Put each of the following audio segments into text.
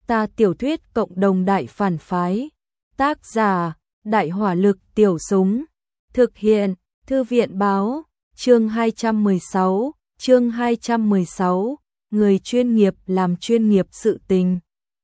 Ta tiểu thuyết cộng đồng đại phản phái. Tác giả: Đại hỏa lực tiểu súng. Thực hiện: Thư viện báo. Chương 216. Người chuyên nghiệp làm chuyên nghiệp sự tình.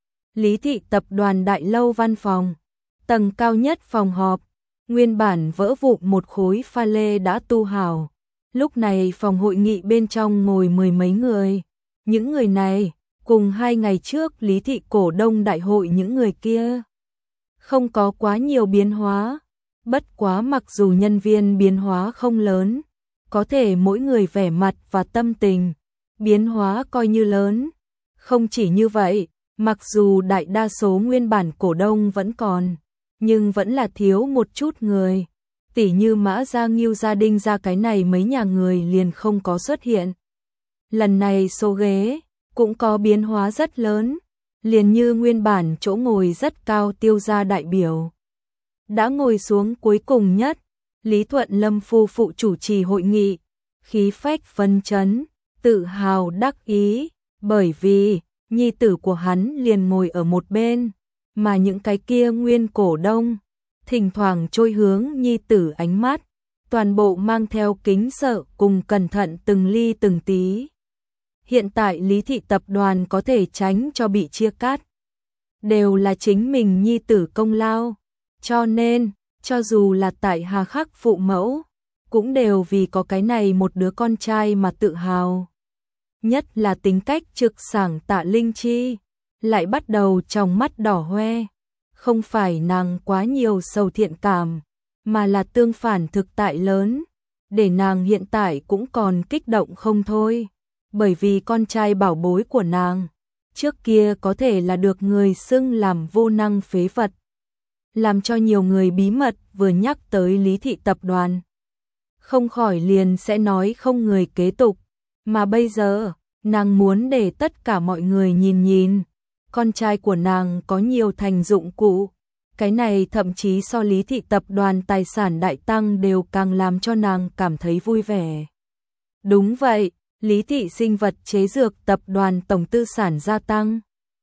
Lý thị tập đoàn đại lâu văn phòng. Tầng cao nhất phòng họp. Nguyên bản vỡ vụn một khối pha lê đã tu hảo. Lúc này phòng hội nghị bên trong ngồi mười mấy người. Những người này cùng 2 ngày trước Lý thị cổ đông đại hội những người kia không có quá nhiều biến hóa. Bất quá mặc dù nhân viên biến hóa không lớn, có thể mỗi người vẻ mặt và tâm tình biến hóa coi như lớn. Không chỉ như vậy, mặc dù đại đa số nguyên bản cổ đông vẫn còn, nhưng vẫn là thiếu một chút người. Tỉ như Mã Gia Ngưu gia Đinh gia cái này mấy nhà người liền không có xuất hiện. Lần này số ghế cũng có biến hóa rất lớn, liền như nguyên bản chỗ ngồi rất cao Tiêu gia đại biểu đã ngồi xuống cuối cùng nhất. Lý Thuận Lâm phu phụ chủ trì hội nghị, khí phách phấn chấn, tự hào đắc ý, bởi vì nhi tử của hắn liền ngồi ở một bên, mà những cái kia nguyên cổ đông thỉnh thoảng trôi hướng nhi tử ánh mắt, toàn bộ mang theo kính sợ cùng cẩn thận từng ly từng tí. Hiện tại Lý thị tập đoàn có thể tránh cho bị chia cắt, đều là chính mình nhi tử công lao, cho nên cho dù là tại hà khắc phụ mẫu, cũng đều vì có cái này một đứa con trai mà tự hào. Nhất là tính cách trực sảng Tạ Linh Chi, lại bắt đầu trong mắt đỏ hoe. Không phải nàng quá nhiều sầu thiện cảm, mà là tương phản thực tại lớn, để nàng hiện tại cũng còn kích động không thôi. Bởi vì con trai bảo bối của nàng, trước kia có thể là được người xưng làm vô năng phế vật, làm cho nhiều người bí mật vừa nhắc tới Lý thị tập đoàn, không khỏi liền sẽ nói không người kế tục. Mà bây giờ, nàng muốn để tất cả mọi người nhìn nhìn, con trai của nàng có nhiều thành dụng cụ. Cái này thậm chí so Lý thị tập đoàn tài sản đại tăng đều càng làm cho nàng cảm thấy vui vẻ. Đúng vậy, Lý thị sinh vật chế dược tập đoàn tổng tư sản gia tăng.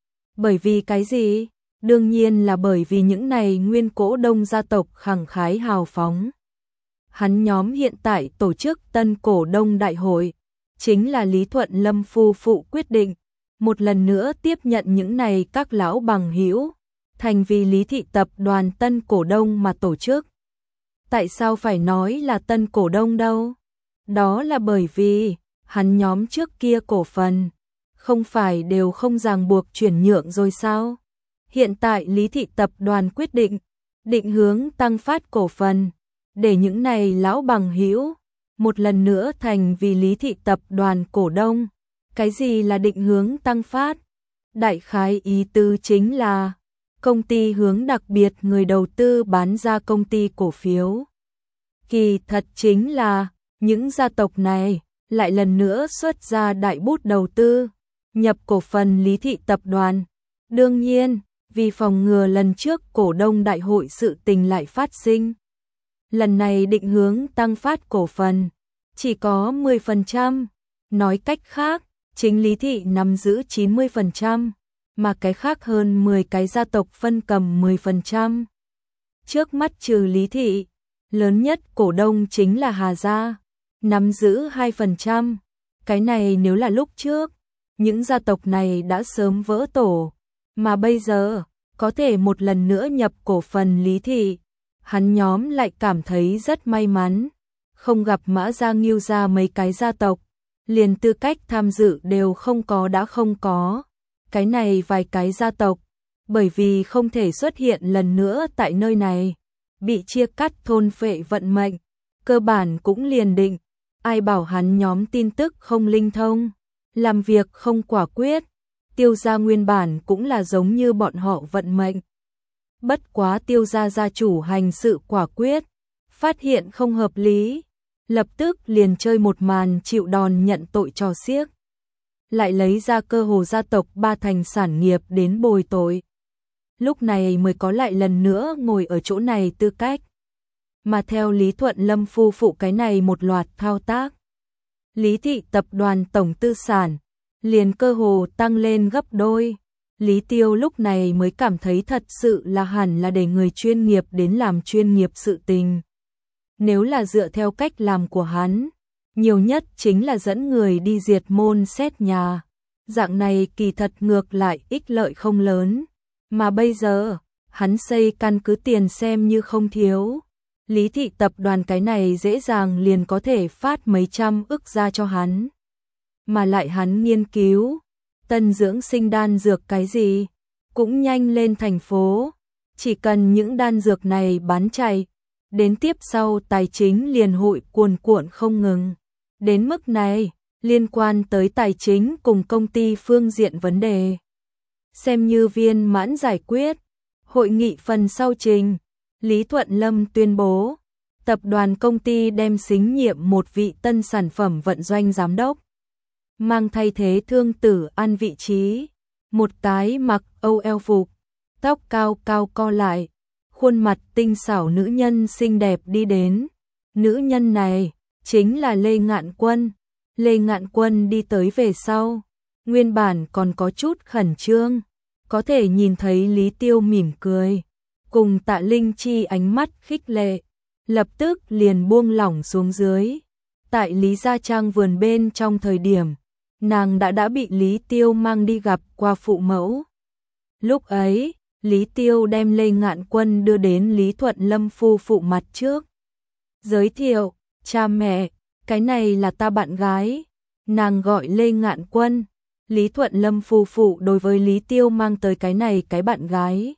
Bởi vì cái gì? Đương nhiên là bởi vì những này nguyên cổ đông gia tộc khẳng khái hào phóng. Hắn nhóm hiện tại tổ chức tân cổ đông đại hội, chính là Lý Thuận Lâm phu phụ quyết định, một lần nữa tiếp nhận những này các lão bằng hữu, thành vì Lý thị tập đoàn tân cổ đông mà tổ chức. Tại sao phải nói là tân cổ đông đâu? Đó là bởi vì hắn nhóm trước kia cổ phần không phải đều không ràng buộc chuyển nhượng rồi sao? Hiện tại Lý thị tập đoàn quyết định hướng tăng phát cổ phần, để những này lão bằng hữu một lần nữa thành vì Lý thị tập đoàn cổ đông. Cái gì là định hướng tăng phát? Đại khái ý tứ chính là công ty hướng đặc biệt người đầu tư bán ra công ty cổ phiếu. Kỳ thật chính là những gia tộc này lại lần nữa xuất ra đại bút đầu tư, nhập cổ phần Lý thị tập đoàn. Đương nhiên, vì phòng ngừa lần trước cổ đông đại hội sự tình lại phát sinh, lần này định hướng tăng phát cổ phần chỉ có 10%, nói cách khác, chính Lý thị nắm giữ 90%, mà cái khác hơn 10 cái gia tộc phân cầm 10%. Trước mắt trừ Lý thị, lớn nhất cổ đông chính là Hà gia, nắm giữ 2%. Cái này nếu là lúc trước, những gia tộc này đã sớm vỡ tổ, mà bây giờ có thể một lần nữa nhập cổ phần Lý thị, hắn nhóm lại cảm thấy rất may mắn. Không gặp Mã Gia Ngưu gia mấy cái gia tộc, liền tư cách tham dự đều không có đã không có. Cái này vài cái gia tộc, bởi vì không thể xuất hiện lần nữa tại nơi này, bị chia cắt thôn phệ vận mệnh, cơ bản cũng liền định. Ai bảo hắn nhóm tin tức không linh thông, làm việc không quả quyết. Tiêu gia nguyên bản cũng là giống như bọn họ vận mệnh. Bất quá Tiêu gia gia chủ hành sự quả quyết, phát hiện không hợp lý, lập tức liền chơi một màn chịu đòn nhận tội trò xiếc. Lại lấy ra cơ hồ gia tộc 3 thành sản nghiệp đến bồi tội. Lúc này mới có lại lần nữa ngồi ở chỗ này tư cách. Mà theo Lý Thuận Lâm phu phụ cái này một loạt thao tác, Lý thị tập đoàn tổng tư sản liền cơ hồ tăng lên gấp đôi. Lý Tiêu lúc này mới cảm thấy thật sự là hẳn là để người chuyên nghiệp đến làm chuyên nghiệp sự tình. Nếu là dựa theo cách làm của hắn, nhiều nhất chính là dẫn người đi diệt môn xét nhà. Dạng này kỳ thật ngược lại ích lợi không lớn. Mà bây giờ, hắn xây căn cứ tiền xem như không thiếu. Lý thị tập đoàn cái này dễ dàng liền có thể phát mấy trăm ức ra cho hắn. Mà lại hắn nghiên cứu, tân dưỡng sinh đan dược cái gì, cũng nhanh lên thành phố. Chỉ cần những đan dược này bán chạy, đến tiếp sau tài chính liền hội cuồn cuộn không ngừng. Đến mức này, liên quan tới tài chính cùng công ty phương diện vấn đề, xem như viên mãn giải quyết. Hội nghị phần sau trình, Lý Thuận Lâm tuyên bố, tập đoàn công ty đem xính nhiệm một vị tân sản phẩm vận doanh giám đốc, mang thay thế Thương Tử An vị trí. Một cái mặc âu eo phục, tóc cao cao co lại, khuôn mặt tinh xảo nữ nhân xinh đẹp đi đến. Nữ nhân này chính là Lê Ngạn Quân. Lê Ngạn Quân đi tới về sau, nguyên bản còn có chút khẩn trương, có thể nhìn thấy Lý Tiêu mỉm cười, cùng Tạ Linh Chi ánh mắt khích lệ, lập tức liền buông lỏng xuống dưới. Tại Lý Gia Trang vườn bên trong thời điểm, nàng đã bị Lý Tiêu mang đi gặp qua phụ mẫu. Lúc ấy, Lý Tiêu đem Lê Ngạn Quân đưa đến Lý Thuận Lâm phu phụ mặt trước. Giới thiệu, cha mẹ, cái này là ta bạn gái. Nàng gọi Lê Ngạn Quân. Lý Thuận Lâm phu phụ đối với Lý Tiêu mang tới cái này cái bạn gái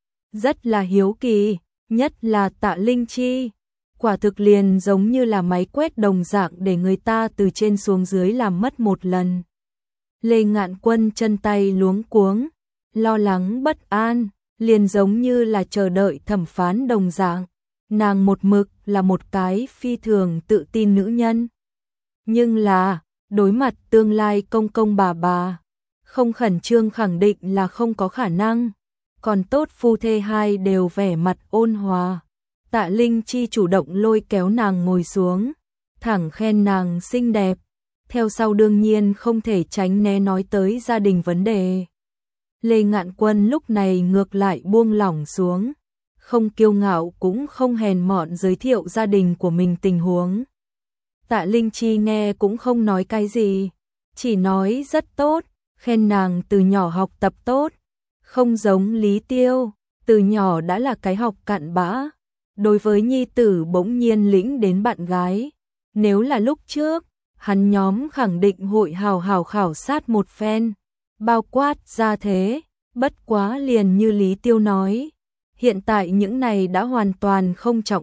rất là hiếu kỳ, nhất là Tạ Linh Chi. Quả thực liền giống như là máy quét đồng dạng để người ta từ trên xuống dưới làm mất một lần. Lê Ngạn Quân chân tay luống cuống, lo lắng bất an, liền giống như là chờ đợi thẩm phán đồng dạng. Nàng một mực là một cái phi thường tự tin nữ nhân. Nhưng là, đối mặt tương lai công công bà, không khẩn trương khẳng định là không có khả năng. Còn tốt phu thê hai đều vẻ mặt ôn hòa. Tạ Linh Chi chủ động lôi kéo nàng ngồi xuống, thẳng khen nàng xinh đẹp. Theo sau đương nhiên không thể tránh né nói tới gia đình vấn đề. Lê Ngạn Quân lúc này ngược lại buông lỏng xuống, không kiêu ngạo cũng không hèn mọn giới thiệu gia đình của mình tình huống. Tạ Linh Chi nghe cũng không nói cái gì, chỉ nói rất tốt, khen nàng từ nhỏ học tập tốt, không giống Lý Tiêu, từ nhỏ đã là cái học cặn bã. Đối với nhi tử bỗng nhiên lĩnh đến bạn gái, nếu là lúc trước, hắn nhóm khẳng định hội hào hào khảo sát một phen, bao quát ra thế, bất quá liền như Lý Tiêu nói. Hiện tại những này đã hoàn toàn không trọng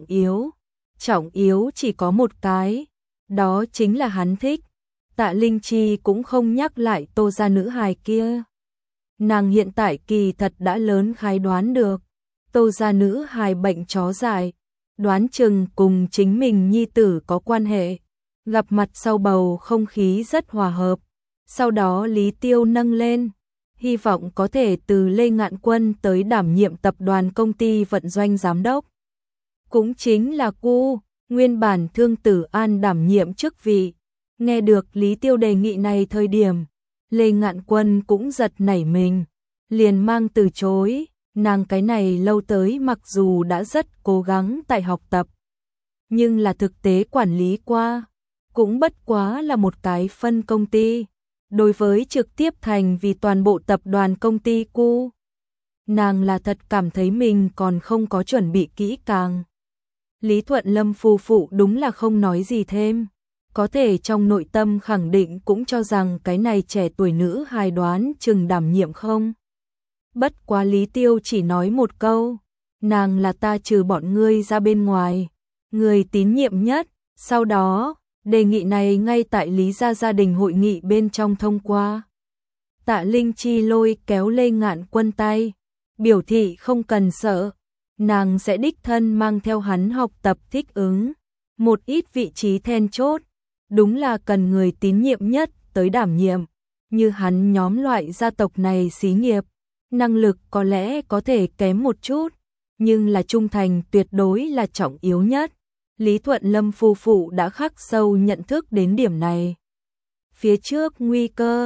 yếu chỉ có một cái, đó chính là hắn thích. Tạ Linh Chi cũng không nhắc lại Tô gia nữ hài kia. Nàng hiện tại kỳ thật đã lớn khái đoán được, Tô gia nữ hài bệnh chó dại, đoán chừng cùng chính mình nhi tử có quan hệ. Gặp mặt sau bầu không khí rất hòa hợp. Sau đó Lý Tiêu nâng lên, hy vọng có thể từ Lê Ngạn Quân tới đảm nhiệm tập đoàn công ty vận doanh giám đốc. Cũng chính là cô, nguyên bản Thương Tử An đảm nhiệm chức vị. Nghe được Lý Tiêu đề nghị này thời điểm, Lê Ngạn Quân cũng giật nảy mình, liền mang từ chối. Nàng cái này lâu tới mặc dù đã rất cố gắng tại học tập, nhưng là thực tế quản lý qua, cũng bất quá là một cái phân công ty. Đối với trực tiếp thành vì toàn bộ tập đoàn công ty cô, nàng là thật cảm thấy mình còn không có chuẩn bị kỹ càng. Lý Thuận Lâm phu phụ đúng là không nói gì thêm, có thể trong nội tâm khẳng định cũng cho rằng cái này trẻ tuổi nữ hài đoán chừng đảm nhiệm không. Bất quá Lý Tiêu chỉ nói một câu, nàng là ta trừ bọn ngươi ra bên ngoài, người tín nhiệm nhất. Sau đó, đề nghị này ngay tại Lý gia gia đình hội nghị bên trong thông qua. Tạ Linh Chi lôi kéo Lê Ngạn Quân tay, biểu thị không cần sợ, nàng sẽ đích thân mang theo hắn học tập thích ứng. Một ít vị trí then chốt, đúng là cần người tín nhiệm nhất tới đảm nhiệm, như hắn nhóm loại gia tộc này xí nghiệp. Năng lực có lẽ có thể kém một chút, nhưng là trung thành tuyệt đối là trọng yếu nhất. Lý Thuận Lâm phu phụ đã khắc sâu nhận thức đến điểm này. Phía trước nguy cơ,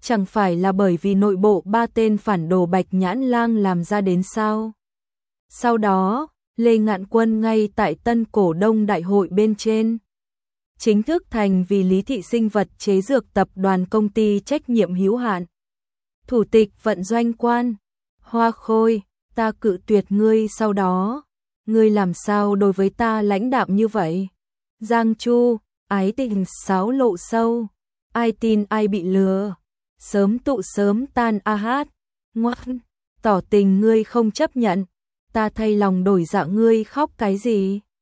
chẳng phải là bởi vì nội bộ ba tên phản đồ Bạch Nhãn Lang làm ra đến sao? Sau đó, Lê Ngạn Quân ngay tại Tân Cổ Đông Đại hội bên trên chính thức thành vì Lý Thị Sinh vật chế dược tập đoàn công ty trách nhiệm hữu hạn. Thủ tịch vận doanh quan, Hoa Khôi, ta cự tuyệt ngươi sau đó. Ngươi làm sao đối với ta lãnh đạm như vậy? Giang Chu, ái tình sáo lộ sâu, ai tin ai bị lừa. Sớm tụ sớm tan a hát, ngoan, tỏ tình ngươi không chấp nhận, ta thay lòng đổi dạ ngươi khóc cái gì?